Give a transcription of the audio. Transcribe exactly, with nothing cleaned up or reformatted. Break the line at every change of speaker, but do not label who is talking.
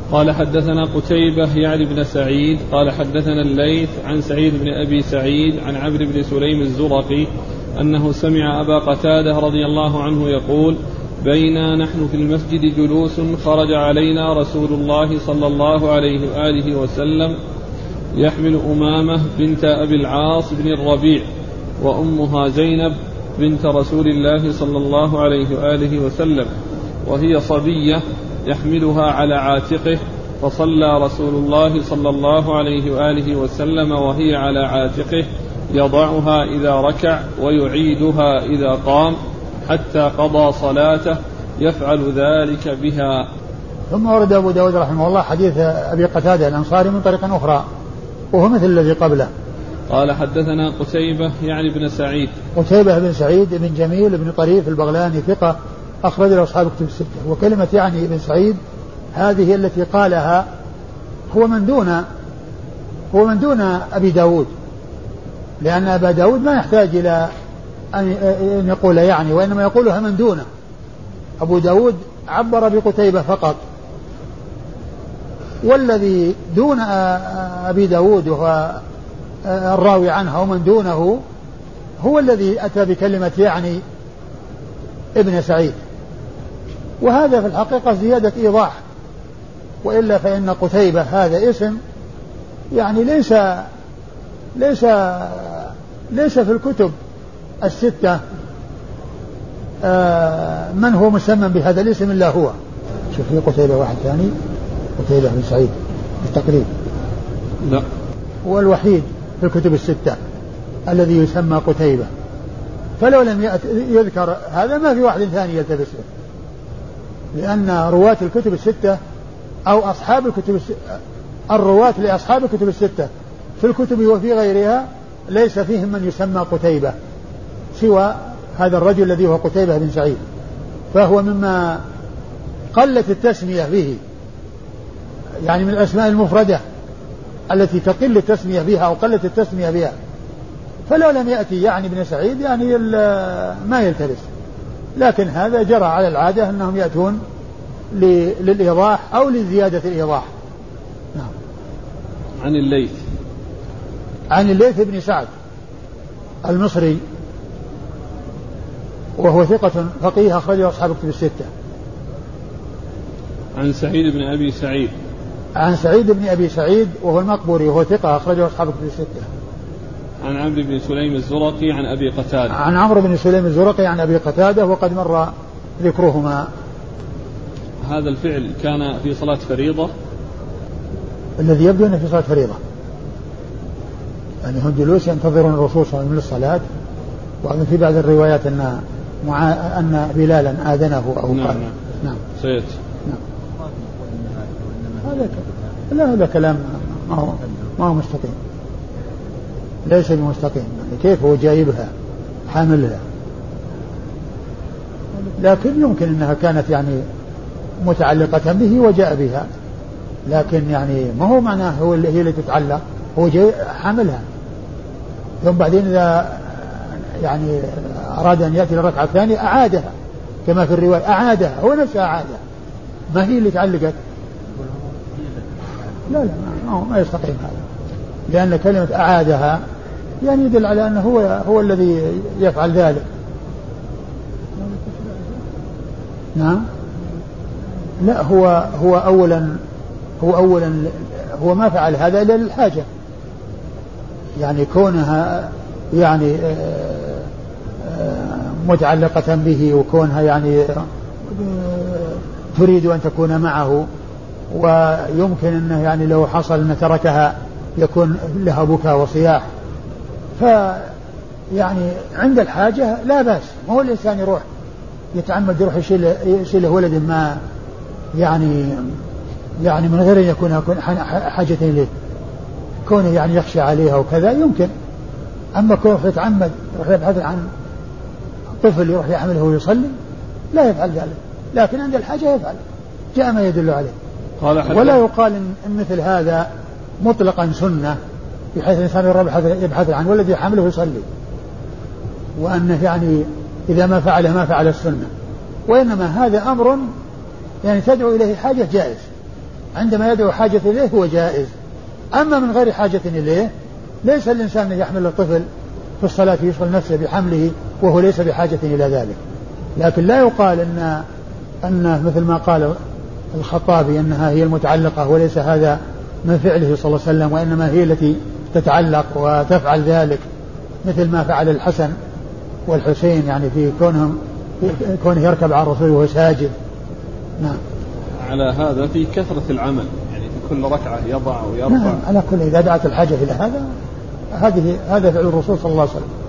قال حدثنا قتيبة يعني بن سعيد قال حدثنا الليث عن سعيد بن أبي سعيد عن عمرو بن سليم الزرقي أنه سمع أبا قتادة رضي الله عنه يقول بينا نحن في المسجد جلوس خرج علينا رسول الله صلى الله عليه وآله وسلم يحمل أمامة بنت أبي العاص بن الربيع وأمها زينب بنت رسول الله صلى الله عليه وآله وسلم وهي صبية يحملها على عاتقه فصلى رسول الله صلى الله عليه وآله وسلم وهي على عاتقه يضعها إذا ركع ويعيدها إذا قام حتى قضى صلاته يفعل ذلك بها.
ثم ورد أبو داود رحمه الله حديث أبي قتادة الأنصاري من طريق أخرى وهو مثل الذي قبله.
قال حدثنا قتيبة يعني بن سعيد
قتيبة بن سعيد بن جميل بن طريف البغلاني ثقة أخرج له أصحاب كتب الستة. وكلمة يعني بن سعيد هذه التي قالها هو من دون هو من دون أبي داود، لأن أبا داود ما يحتاج إلى أن يقول يعني، وإنما يقولها من دونه. أبو داود عبر بقتيبة فقط، والذي دون أبي داود وهو الراوي عنها ومن دونه هو الذي أتى بكلمة يعني ابن سعيد، وهذا في الحقيقة زيادة إيضاح، وإلا فإن قتيبة هذا اسم يعني ليس ليس ليس في الكتب الستة من هو مسمى بهذا الاسم إلا هو. شوف في قتيبة واحد ثاني قتيبة بن سعيد بالتقريب،
لا
والوحيد في الكتب الستة الذي يسمى قتيبة، فلو لم يذكر هذا ما في واحد ثاني يلتبس له، لأن رواة الكتب الستة أو أصحاب الكتب الستة الرواة لأصحاب الكتب الستة في الكتب وفي غيرها ليس فيهم من يسمى قتيبة سوى هذا الرجل الذي هو قتيبة بن سعيد، فهو مما قلت التسمية به، يعني من الأسماء المفردة التي تقل التسمية بها أو قلت التسمية بها، فلو لم يأتي يعني ابن سعيد يعني ما يلتبس. لكن هذا جرى على العادة أنهم يأتون للإيضاح أو لزيادة الإيضاح. نعم.
عن الليث
عن الليث بن سعد المصري وهو ثقة فقيه أخرجه أصحاب الكتب الستة.
عن سعيد بن أبي سعيد
عن سعيد بن أبي سعيد وهو المقبوري وهو ثقة أخرجه أصحاب الكتب الستة.
عن عمرو بن سليم الزرقي عن أبي قتادة
عن عمرو بن سليم الزرقي عن أبي قتادة وقد مر ذكرهما.
هذا الفعل كان في صلاة فريضة؟
الذي يبدو أنه في صلاة فريضة، يعني هم جلوس ينتظرون الرسول صلى الله عليه وسلم للصلاة، وأن في بعض الروايات أن معا... أن بلالا آذنه أو
نعم
قال
نعم,
نعم.
سيد
نعم. هذا ك... لا هذا كلام ما هو ما هو مستقيم، ليس بمستقيم، يعني كيف هو جايبها حاملها، لكن يمكن أنها كانت يعني متعلقة به وجاء بها، لكن يعني ما هو معناه هو اللي هي اللي تتعلق، هو جاي حاملها. ثم بعدين إذا يعني أراد أن يأتي للركعة الثانية أعادها كما في الرواية، أعادها هو نفسه أعادها، ما هي اللي تعلقت. لا لا ما, ما يستقيم هذا، لأن كلمة أعادها يعني يدل على أنه هو هو الذي يفعل ذلك. نعم. لا هو هو أولا هو أولا هو ما فعل هذا إلا للحاجة، يعني كونها يعني متعلقة به وكونها يعني تريد أن تكون معه، ويمكن أنه يعني لو حصل أن تركها يكون لها بكاء وصياح، فيعني عند الحاجة لا بأس. ما هو الإنسان يروح يتعمد يروح يشيل يشيل ولد ما يعني يعني من غير أن يكون حاجة إليه، كونه يعني يخشى عليها وكذا يمكن. أما كونه يتعمد يروح يبحث عن طفل يروح يحمله ويصلي لا يفعل ذلك، لكن عند الحاجة يفعل، جاء ما يدل عليه. ولا يقال إن مثل هذا مطلقا سنة بحيث الإنسان يبحث عن ولد يحمله ويصلي، وأنه يعني إذا ما فعل ما فعل السنة، وإنما هذا أمر يعني تدعو إليه حاجة جائز، عندما يدعو حاجة إليه هو جائز. أما من غير حاجة إليه ليس الإنسان يحمل الطفل في الصلاة يشغل نفسه بحمله وهو ليس بحاجة إلى ذلك. لكن لا يقال أن أن مثل ما قال الخطابي أنها هي المتعلقة وليس هذا من فعله صلى الله عليه وسلم، وإنما هي التي تتعلق وتفعل ذلك، مثل ما فعل الحسن والحسين يعني في كونهم كونه يركب على الرسول وهو ساجد. نعم.
على هذا في كثرة العمل يعني في كل ركعة يضع ويرفع.
نعم على كل إذا دعت الحاجة إلى هذا هذه هذا فعل الرسول صلى الله عليه وسلم.